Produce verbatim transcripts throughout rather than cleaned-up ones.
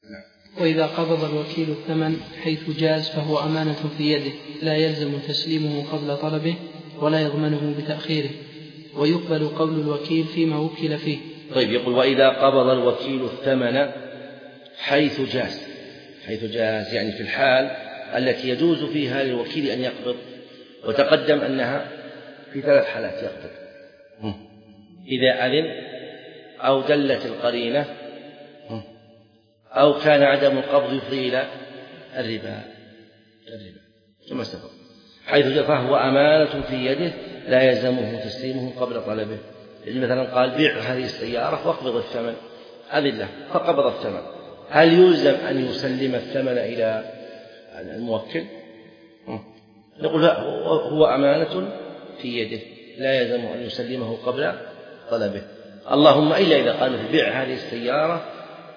وإذا قبض الوكيل الثمن حيث جاز فهو أمانة في يده لا يلزم تسليمه قبل طلبه ولا يضمنه بتأخيره، ويقبل قول الوكيل فيما وكل فيه. طيب، يقول وإذا قبض الوكيل الثمن حيث جاز، حيث جاز يعني في الحال التي يجوز فيها للوكيل أن يقبض، وتقدم أنها في ثلاث حالات يقبض: إذا أذن، أو دلت القرينة، أو كان عدم القبض يفضي إلى الربا الربا كما سبق. حيث جاء فهو أمانة في يده لا يلزمه تسليمه قبل طلبه. يعني مثلا قال بيع هذه السيارة واقبض الثمن، أذن له فقبض الثمن، هل يلزم أن يسلم الثمن إلى الموكل؟ نقول لا، هو أمانة في يده لا يلزم أن يسلمه قبل طلبه، اللهم إلا إذا قال بيع هذه السيارة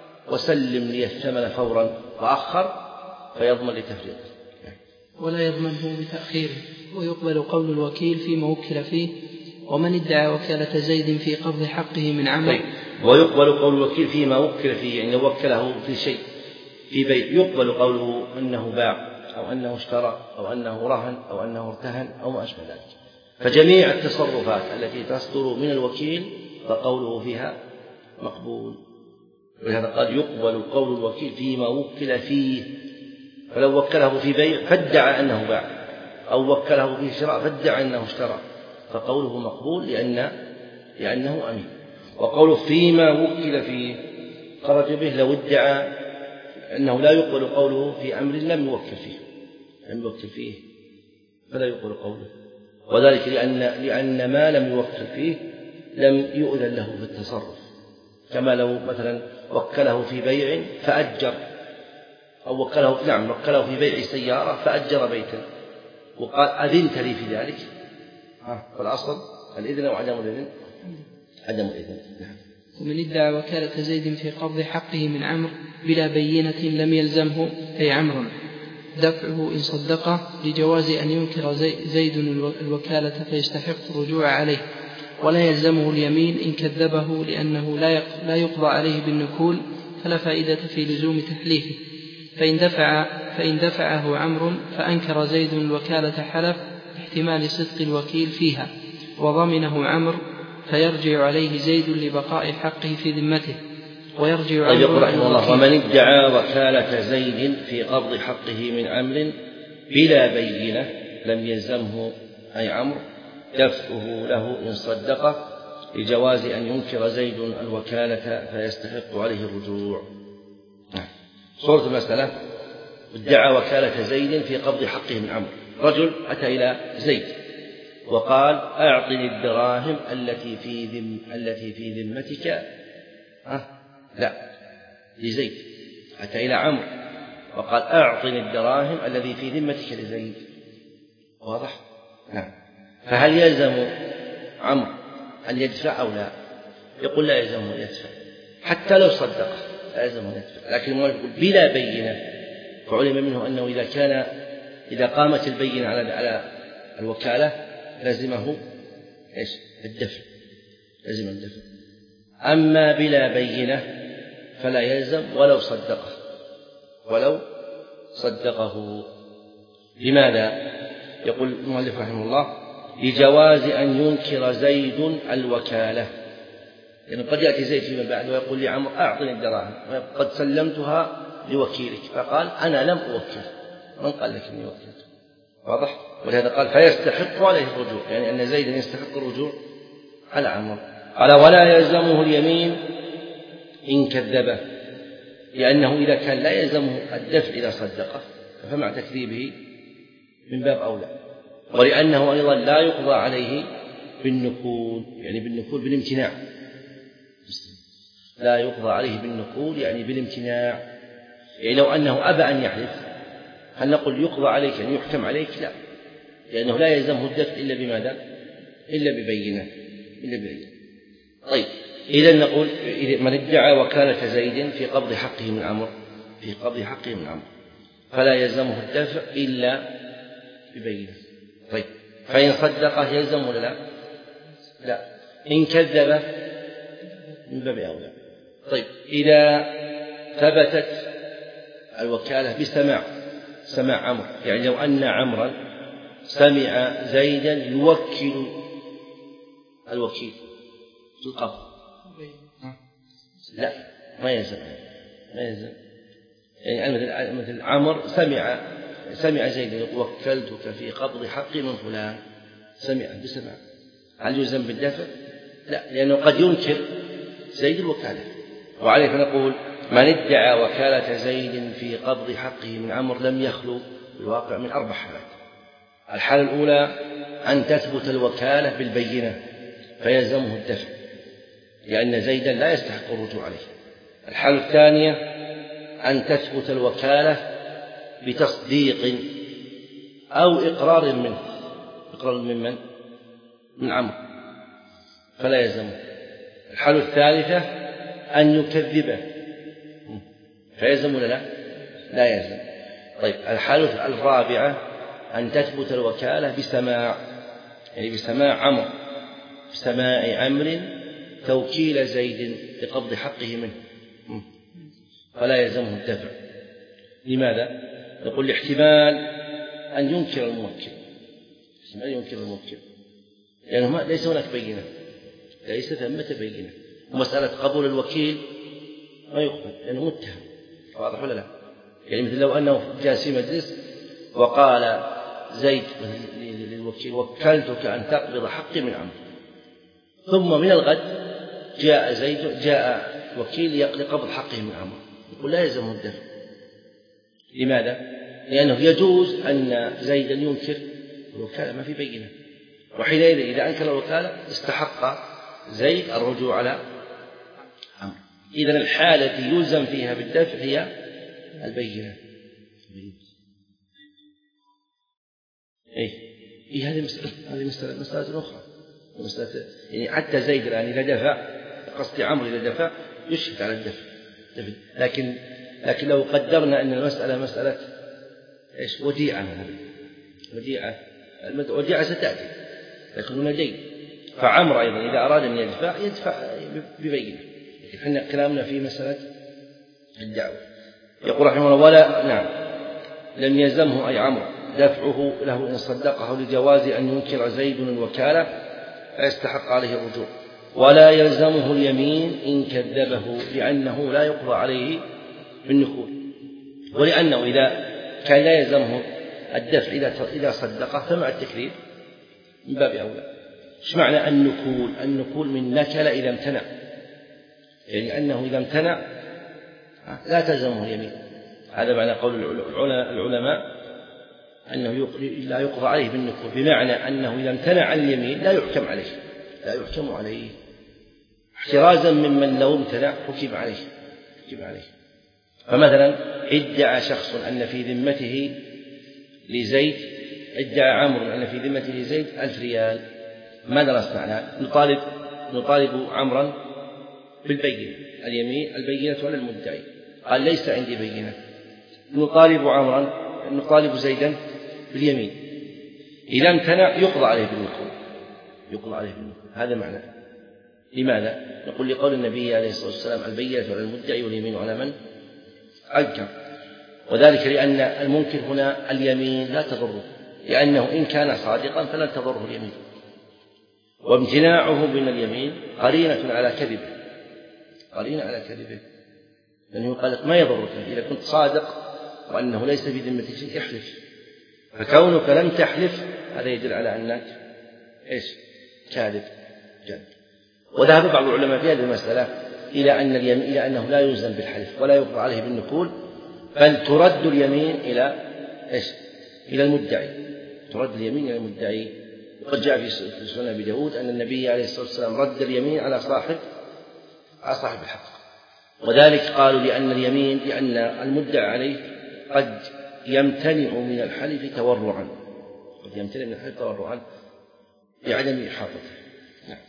وسلم لي الثمن فورا وأخر فيضمن لتفريطه ولا يضمنه بتأخيره. ويقبل قول الوكيل فيما وكل فيه. ومن ادعى وكالة زيد في قبض حقه من عمل. طيب. ويقبل قول الوكيل فيما وكل فيه، يعني وكله في شيء في بيع، يقبل قوله أنه باع أو أنه اشترى أو أنه رهن أو أنه ارتهن أو ما أشبه ذلك. فجميع التصرفات التي تصدر من الوكيل فقوله فيها مقبول. ولهذا قال يقبل قول الوكيل فيما وكل فيه. فلو وكله في بيع فادعى أنه باع، أو وكله في شراء فادعى أنه اشترى، فقوله مقبول لأن لأنه أمين. وقوله فيما وكل فيه خرج به لو ادعى أنه لا يقبل قوله في أمر لم يوكل فيه لم يوكل فيه فلا يقبل قوله، وذلك لأن لأن ما لم يوكل فيه لم يؤذن له في التصرف. كما لو مثلا وكله في بيع فأجر، أو وكله نعم وكله في بيع سيارة فأجر بيتا وقال أذنت لي في ذلك، فالأصل الإذن أو عدم الإذن عدم الإذن. نعم. ومن ادعى وكالة زيد في قبض حقه من عمرو بلا بينة لم يلزمه أي عمرو دفعه إن صدقه، لجواز أن ينكر زيد الوكالة فيستحق الرجوع عليه، ولا يلزمه اليمين إن كذبه لأنه لا يقضى عليه بالنكول فلا فائدة في لزوم تحليفه. فإن دفع فإن دفعه عمرو فأنكر زيد الوكالة حلف احتمال صدق الوكيل فيها وضمنه عمرو، فيرجع عليه زيد لبقاء حقه في ذمته ويرجع عمرو رحمه الله. ومن ادعى وكالة زيد في قبض حقه من عمرو بلا بينة لم يلزمه أي عمرو دفعه له إن صدقه، لجواز أن ينكر زيد الوكالة فيستحق عليه الرجوع. صورة المسألة: ادعى وكالة زيد في قبض حقه من عمرو. رجل أتى إلى زيد وقال أعطني الدراهم التي في ذم التي في ذمتك. أه؟ لا، لزيد. أتى إلى عمرو وقال أعطني الدراهم الذي في ذمتك لزيد. واضح؟ نعم. فهل يلزم عمرو أن يدفع أو لا؟ يقول لا يلزمه أن يدفع حتى لو صدق، لا يلزمه أن يدفع، لكن يقول بلا بينة، فعلم منه أنه إذا كان إذا قامت البينة على على الوكالة لازمه إيش؟ الدفع، لازم الدفع. أما بلا بينة فلا يلزم ولو صدقه ولو صدقه. لماذا؟ يقول المؤلف رحمه الله: لجواز أن ينكر زيد الوكالة. يعني قد يأتي زيد فيما بعد ويقول لعمرو أعطني الدراهم قد سلمتها لوكيلك، فقال أنا لم أوكل، من قال لك إني وكلت؟ واضح؟ ولهذا قال فيستحق عليه الرجوع، يعني أن زيدا يستحق الرجوع على عمرو. قال ولا يلزمه اليمين إن كذبه، لأنه إذا كان لا يلزمه الدفع إذا صدقه فمع تكذيبه من باب أولى، ولأنه أيضا لا يقضى عليه بالنكول، يعني بالنكول بالامتناع، لا يقضى عليه بالنكول يعني بالامتناع. يعني لو أنه أبى أن يحلف هل نقول يقضى عليك أن يعني يحكم عليك؟ لا، لأنه لا يلزمه الدفع إلا بماذا؟ إلا ببينة إلا ببينة. طيب، إذا نقول من ادعى وكالة زيد في قبض حقه من عمرو في قبض حقه من عمرو فلا يلزمه الدفع إلا ببينة. طيب، فإن صدقه يلزم ولا لا؟ لا. إن كذب من باب أولى. طيب، إذا ثبتت الوكالة بسماع سماع عمرو، يعني لو أن عمرا سمع زيدا يوكل الوكيل في القبض لا ما يلزم ما يلزم يعني مثل عمر سمع سمع زيدا وكلتك في قبض حق من فلان، سمع بسمع، هل يلزم بالدفع؟ لا، لأنه قد ينكر زيد الوكالة. وعليه فنقول من ادعى وكالة زيد في قبض حقه من عمر لم يخلو بالواقع من أربع حالات. الحالة الأولى أن تثبت الوكالة بالبينة فيلزمه الدفع لأن زيدا لا يستحق الرجوع عليه. الحالة الثانية أن تثبت الوكالة بتصديق أو إقرار منه، إقرار من من؟ من عمرو، فلا يلزمه. الحالة الثالثة أن يكذبه فيلزم ولا لا؟ لا يلزم. طيب الحالة الرابعة أن تثبت الوكالة بسماع، يعني بسماع عمرو، بسماع عمرو توكيل زيد لقبض حقه منه، فلا يلزمه الدفع. لماذا؟ نقول احتمال أن ينكر الموكل، احتمال ينكر الموكل لأنه ليس هناك بينة، ليس ثمة بينة، ومسألة قبول الوكيل ما يقبل لأنه متهم، واضح ولا لا؟ يعني مثل لو أنه جالس في مجلس وقال زيد للوكيل وكلتك أن تقبض حقي من عمرو، ثم من الغد جاء زيد جاء وكيل لقبض حقه من عمرو، يقول لا يلزمه الدفع. لماذا؟ لأنه يجوز أن زيدا ينكر الوكالة، ما في بينة، وحينئذ إذا أنكر الوكالة استحق زيد الرجوع على عمرو. إذن الحالة التي يلزم فيها بالدفع هي البينة. إيه إيه هذه مسألة هذه مسألة مسألة أخرى، مسألة يعني حتى زيد الآن إذا دفع، قصدي عمرو إذا دفع يشهد على الدفع، لكن لكن لو قدرنا أن المسألة مسألة إيش وديعة مثلا، وديعة وديعة ستأتي لكن هنا دين، فعمرو أيضا إذا أراد أن يدفع يدفع ببينة، لكن احنا كلامنا في مسألة الدعوة. يقول رحمه الله ولا نعم لم يلزمه أي عمرو دفعه له إن صدقه لجواز أن ينكر زيد الوكالة فيستحق عليه الرجوع، ولا يلزمه اليمين إن كذبه لأنه لا يقضى عليه بالنكول، ولأنه إذا كان لا يلزمه الدفع إذا صدقه فمع التكذيب من باب أولى. إيش معنى النكول؟ النكول من نكل إذا امتنع، يعني أنه إذا امتنع لا تلزمه اليمين. هذا معنى قول العلماء أنه لا يقضى عليه بالنكول، بمعنى أنه إذا امتنع عن اليمين لا يحكم عليه، لا يحكم عليه احترازا ممن لو امتنع حكم عليه حكم عليه. فمثلا ادعى شخص أن في ذمته لزيد، ادعى عمرو أن في ذمته لزيد ألف ريال، ماذا نصنع؟ نطالب نطالب عمرا بالبينة، اليمين البينة على المدعي، قال ليس عندي بينة، نطالب عمرا نطالب زيدا باليمين، إذا امتنع يقضى عليه بالنكول، يقضى عليه بالنكول. هذا معنى. لماذا؟ نقول لقول النبي عليه الصلاة والسلام البينة على المدعي واليمين على من أنكر، وذلك لأن المنكر هنا اليمين لا تضره، لأنه إن كان صادقا فلن تضره اليمين، وامتناعه من اليمين قرينة على كذبه، قرينة على كذبه، لأنه قال ما يضرك إذا كنت صادق وأنه ليس في ذمتك شيء احلف، فكونك لم تحلف هذا يدل على أنك إيش كاذب كاذب. وذهب بعض العلماء في هذه المسألة إلى أن اليمين إلى أنه لا يلزم بالحلف ولا يقضى عليه بالنكول، بل ترد اليمين إلى إيش إلى المدعي، ترد اليمين إلى المدعي. وقد جاء في سنن أبي داود أن النبي عليه الصلاة والسلام رد اليمين على صاحب على صاحب الحق، وذلك قالوا لأن اليمين لأن المدعى عليه قد يمتنع من الحلف تورعا، قد يمتنع من الحلف تورعا لعدم إحاطته. نعم.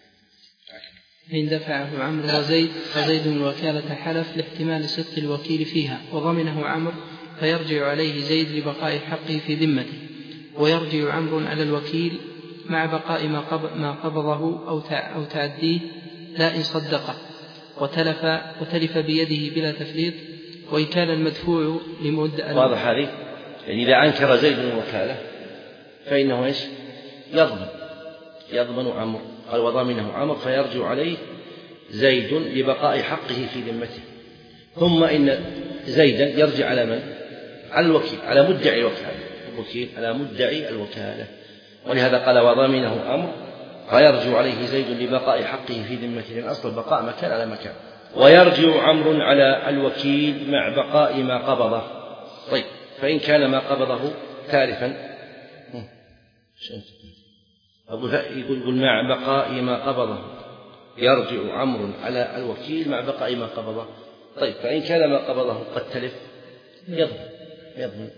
فإن دفعه عمرو وزيد فزيد الوكالة حلف لاحتمال صدق الوكيل فيها وضمنه عمرو، فيرجع عليه زيد لبقاء حقه في ذمته، ويرجع عمرو على الوكيل مع بقاء ما قبضه أو تعديه لا إن صدقه وتلف, وتلف بيده بلا تفريط، وإن كان المدفوع لمدة. واضح هذه؟ يعني إذا أنكر زيد الوكالة فإنه إيش؟ يضمن يضمن عمرو، قال وضامنه عمرو فيرجع عليه زيد لبقاء حقه في ذمته. ثم إن زيدا يرجع على من؟ على الوكيل، على مدعي الوكالة، الوكيل على مدعي الوكالة، ولهذا قال وضامنه عمرو فيرجع عليه زيد لبقاء حقه في ذمته، لأن أصل البقاء مكان على مكان. ويرجع عمرو على الوكيل مع بقاء ما قبضه. طيب فإن كان ما قبضه تالفا، يقول مع بقاء ما قبضه، يرجع عمرو على الوكيل مع بقاء ما قبضه. طيب فإن كان ما قبضه قد تلف يضمن يضمن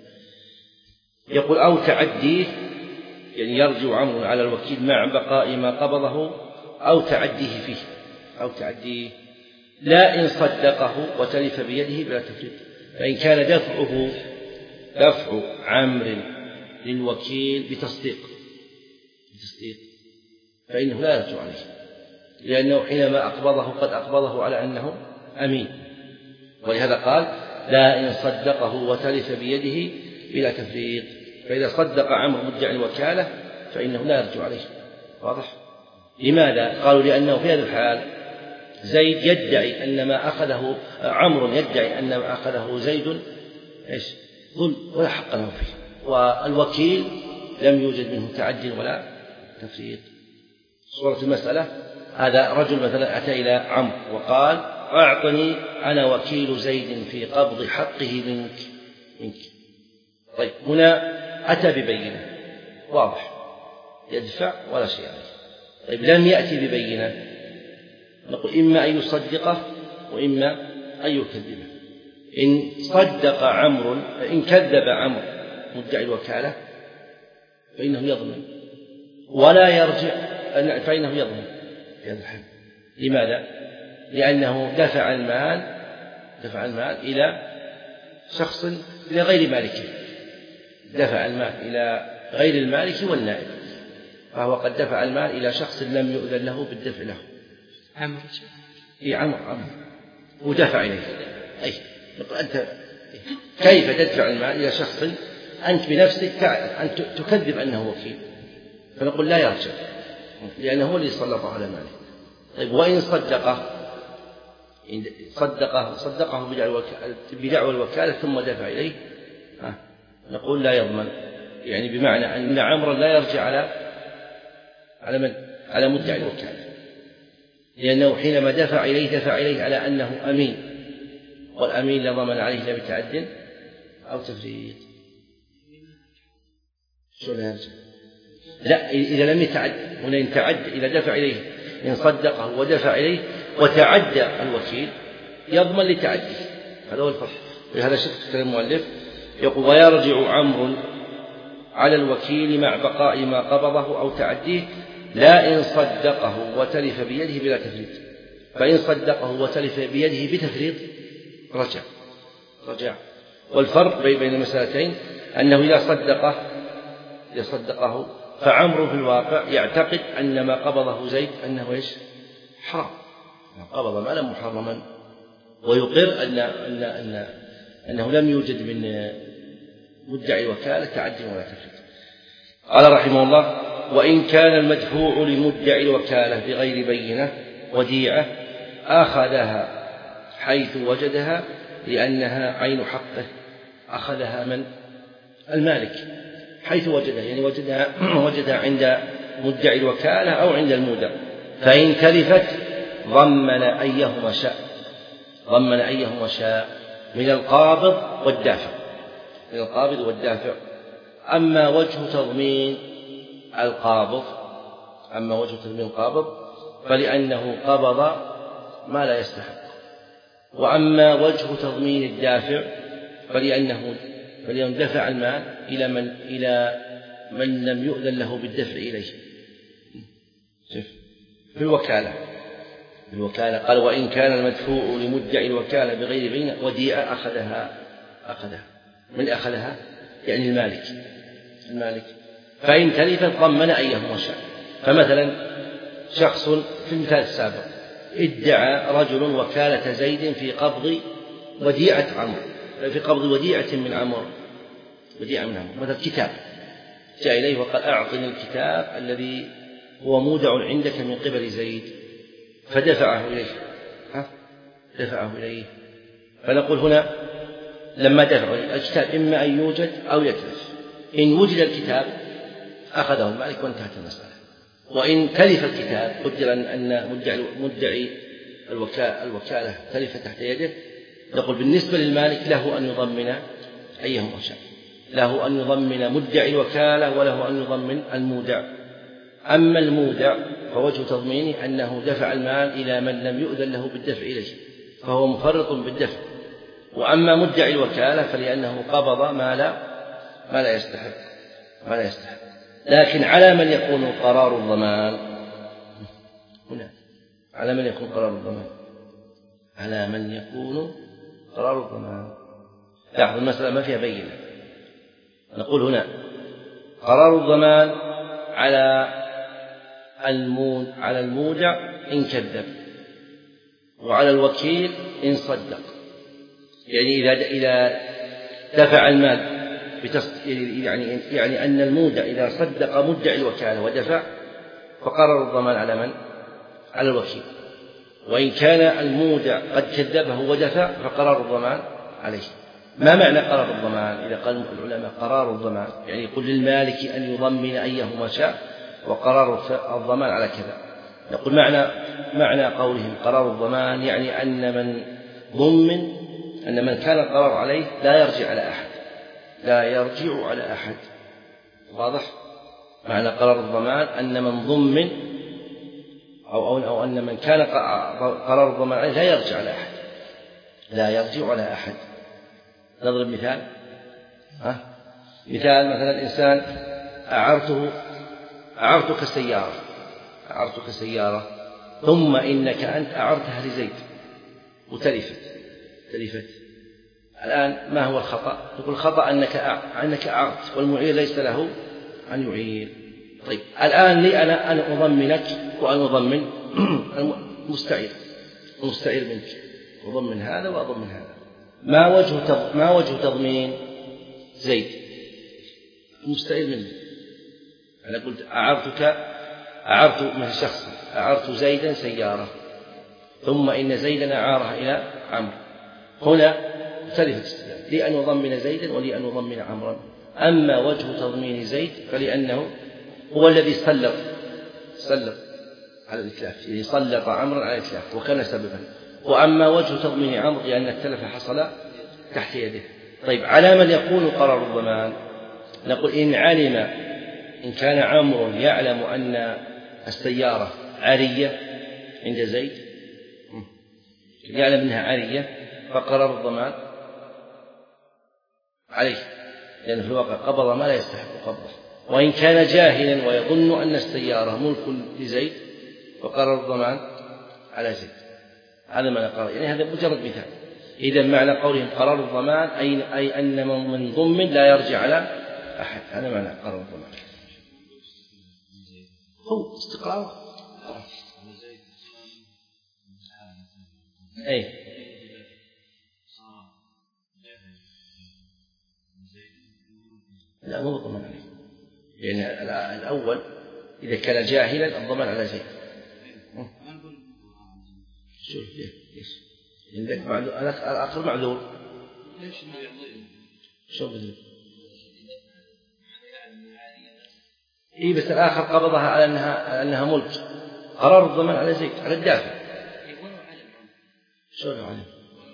يقول أو تعديه، يعني يرجع عمرو على الوكيل مع بقاء ما قبضه أو تعديه فيه، أو تعديه لا إن صدقه وتلف بيده بلا تفريط. فإن كان دفعه دفع عمرو للوكيل بتصديق بتصديق فإنه لا يرجع عليه، لأنه حينما أقبضه قد أقبضه على أنه أمين، ولهذا قال لا إن صدقه وتلف بيده بلا تفريط. فإذا صدق عمرو مدعي الوكالة فإنه لا يرجع عليه. واضح؟ لماذا؟ قالوا لأنه في هذا الحال زيد يدعي أن ما أخذه عمرو يدعي أن ما أخذه زيد إيش؟ ظلم ولا حق له فيه، والوكيل لم يوجد منه تعدي ولا تفريط. صورة المسألة هذا رجل مثلا أتى إلى عمرو وقال أعطني أنا وكيل زيد في قبض حقه منك منك طيب هنا أتى ببينة واضح يدفع ولا شيء عليه. طيب لم يأتي ببينة، نقول إما أن يصدقه وإما أن يكذبه. إن صدق عمرو إن كذب عمرو مدعي الوكالة فإنه يضمن ولا يرجع، فإنه يضمن في هذا الحال. لماذا؟ لأنه دفع المال دفع المال إلى شخص إلى غير مالكه، دفع المال إلى غير المالك والنائب، فهو قد دفع المال إلى شخص لم يؤذن له بالدفع له. عمرو إيه عمرو عمرو ودفع إليه. أي نقول أنت كيف تدفع المال إلى شخص أنت بنفسك تعلم أن تكذب أنه وكيل؟ فنقول لا يرجع لأنه هو اللي سلط على ماله. طيب وإن صدقه إن صدقه صدقه بدعوى الوكالة ثم دفع إليه نقول لا يضمن، يعني بمعنى أن عمرو لا يرجع على على من؟ على مدعي الوكالة، لأنه حينما دفع إليه دفع إليه على أنه أمين، والأمين لا ضمن عليه لا بتعد أو تفريط. شو لا يرجع؟ لا إذا لم يتعد، هنا إن تعد إذا دفع إليه إن صدقه ودفع إليه وتعدى الوكيل يضمن لتعديه. هذا هو الفرق. لهذا شفت المؤلف يقول ويرجع عمرو على الوكيل مع بقاء ما قبضه أو تعديه لا إن صدقه وتلف بيده بلا تفريط. فإن صدقه وتلف بيده بتفريط رجع رجع والفرق بين المسألتين أنه إذا صدقه إذا صدقه فعمرو في الواقع يعتقد أن ما قبضه زيد أنه إيش؟ حرام، قبض مالا محرما، ويقر أن أن أن أنه لم يوجد من مدعي وكالة تعدي ولا تفريط. قال رحمه الله وإن كان المدفوع لمدعي الوكالة بغير بينة وديعة أخذها حيث وجدها لأنها عين حقه. أخذها من؟ المالك حيث وجدها، يعني وجدها وجدها عند مدعي الوكالة أو عند المودع. فإن تلفت ضمن أيهما شاء ضمن أيهما شاء من القابض والدافع من القابض والدافع. أما وجه تضمين القابض أما وجه تضمين القابض فلأنه قبض ما لا يستحق، وأما وجه تضمين الدافع فلأنه فلأنه دفع المال إلى من إلى من لم يؤذن له بالدفع إليه في الوكالة في الوكالة قال وإن كان المدفوع لمدعي الوكالة بغير بينة وديعة أخذها أخذها من أخذها يعني المالك المالك فإن تلفت ضمن أيهما شاء. فمثلا شخص في المثال السابق ادعى رجل وكالة زيد في قبض وديعة عمرو، في قبض وديعة من عمرو، وديعة من عمرو، مثل كتاب جاء إليه وقال أعطني الكتاب الذي هو مودع عندك من قبل زيد، فدفعه إليه، ها؟ دفعه إليه، فنقول هنا لما دفعه الكتاب إما أن يوجد أو يتلف، إن وجد الكتاب أخذه المالك وانتهت المسألة، وإن تلف الكتاب قدر أن مدعي, مدعي الوكالة تلف تحت يده، نقول بالنسبة للمالك له أن يضمن أيهما شاء، له أن يضمن مدعي الوكالة وله أن يضمن المودع. أما المودع فوجه تضمينه أنه دفع المال إلى من لم يؤذن له بالدفع إليه، فهو مفرط بالدفع. وأما مدعي الوكالة فلأنه قبض ما لا ما لا يستحق ما لا يستحق لكن على من يكون قرار الضمان هنا؟ على من يكون قرار الضمان؟ على من يكون قرار الضمان. لاحظ المسألة ما فيها بينة. نقول هنا قرار الضمان على المود على المودع إن كذب، وعلى الوكيل إن صدق. يعني إذا إذا دفع المال يعني يعني أن المودع إذا صدق مدعي الوكالة ودفع فقرر الضمان على من؟ على الوكيل. وإن كان المودع قد كذبه ودفع فقرار الضمان عليه. ما معنى قرار الضمان؟ إذا قال العلماء قرار الضمان يعني يقول للمالك أن يضمن أيهما شاء، وقرار الضمان على كذا. نقول معنى معنى قولهم قرار الضمان يعني أن من ضمن أن من كان القرار عليه لا يرجع على أحد، لا يرجع على أحد. واضح؟ معنى قرار الضمان أن من ضمن أو, أو, أو أن من كان قرار الضمان عليه لا يرجع على أحد، لا يرجع على أحد. نضرب مثال. ها؟ مثال مثلا إنسان أعرته أعرتك سيارة أعرتك سيارة ثم إنك أنت أعرتها لزيد وتلفت تلفت الآن ما هو الخطأ؟ تقول الخطأ أنك أنك أعرت والمعير ليس له أن يعير. طيب الآن لي أنا أن أضمنك وأن أضمن المستعير المستعير منك، أضمن هذا وأضمن هذا. ما وجه ما وجه تضمين زيد المستعير منك؟ أنا قلت أعرتك أعرت من شخص أعرت زيدا سيارة ثم إن زيدا أعارها إلى عمرو، هنا تلفت استدلال لي أن أضمن زيدا ولي أن أضمن عمرا. أما وجه تضمين زيد فلأنه هو الذي سلط سلط على الإتلاف، يعني سلط عمرا على الإتلاف وكان سببا. وأما وجه تضمين عمرو لأن التلف حصل تحت يده. طيب على من يكون قرار الضمان؟ نقول إن علم إن كان عمرو يعلم أن السيارة عارية عند زيد، يعلم أنها عارية فقرار الضمان عليه، لأن في الواقع قبض ما لا يستحق قبضه. وإن كان جاهلا ويظن أن السيارة ملك لزيد فقرار الضمان على زيد. هذا معنى قرار، يعني هذا مجرد مثال. إذا معنى قولهم قرار الضمان أي, أي أن من ضمن لا يرجع على أحد، هذا معنى قرار الضمان. هو استقرار أي لا مو ضمان عليه، يعني الأول إذا كان جاهلا الضمان على زيد. شوف ليش عندك معذور الآخر معذور ليش ما يرضي؟ شوف إيه بس الآخر قبضها على أنها على أنها ملك، قرار الضمان على زيد على الدافع. شو علم؟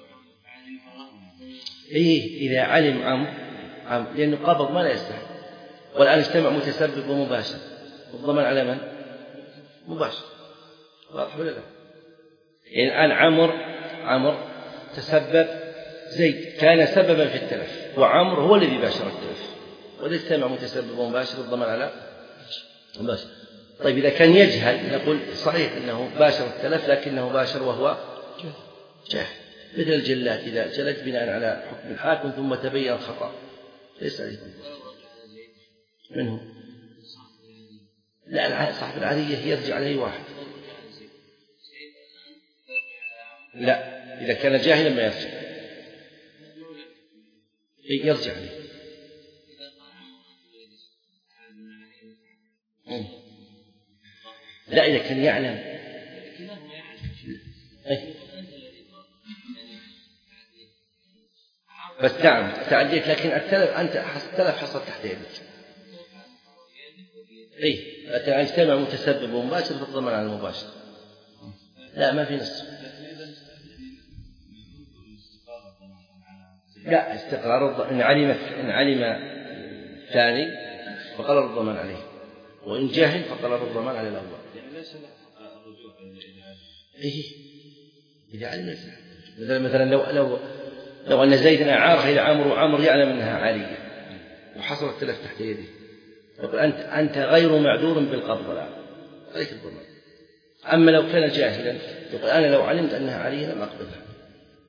إيه إذا علم عم عم لأنه قبض ما لا يستحق، والآن اجتمع متسبب ومباشر، الضمان على من؟ مباشر. واضح ولا لا؟ يعني الآن عمر عمر تسبب زيد كان سببا في التلف، وعمر هو الذي باشر التلف، وإذا اجتمع متسبب ومباشر الضمان على مباشر. طيب إذا كان يجهل نقول صحيح أنه باشر التلف لكنه باشر وهو جاهل، مثل الجلات إذا جلت بناء على حكم الحاكم ثم تبين الخطأ ليس عليه منه. لا صاحب العارية يرجع عليه واحد. لا إذا كان جاهلا ما يرجع، يرجع له. لا إذا كان يعلم بس نعم تعديت، لكن التلف أنت التلف حصل تحت يدك. إيه أن يجتمع متسبب ومباشر فالضمان على المباشر. لا ما في نص. لا استقرار إن علم إن علم الثاني فقرر الضمان عليه، وإن جاهل فقرر الضمان على الأول. إيه إذا علم مثلا مثلا لو لو لو أن زيدا أعاره إلى عمرو وعمرو يعلم أنها عارية وحصل التلف تحت يده، يقول أنت أنت غير معذور بالقبض لا عليك الضمان. أما لو كان جاهلا يقول أنا لو علمت أنها عارية لم أقبضها.